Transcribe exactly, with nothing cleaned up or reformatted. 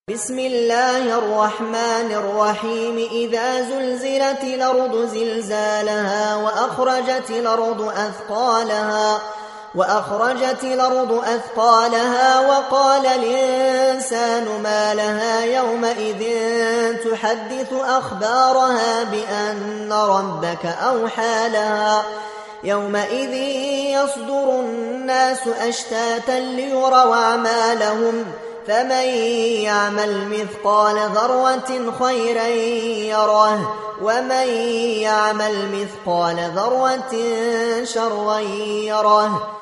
بسم الله الرحمن الرحيم إذا زلزلت الأرض زلزالها وأخرجت الأرض أثقالها وأخرجت الأرض أثقالها وقال الإنسان ما لها يومئذ تحدث أخبارها بأن ربك أوحى لها يومئذ يصدر الناس أشتاتا ليروا أعمالهم فمن يعمل مثقال ذرة خيرا يره ومن يعمل مثقال ذرة شرا يره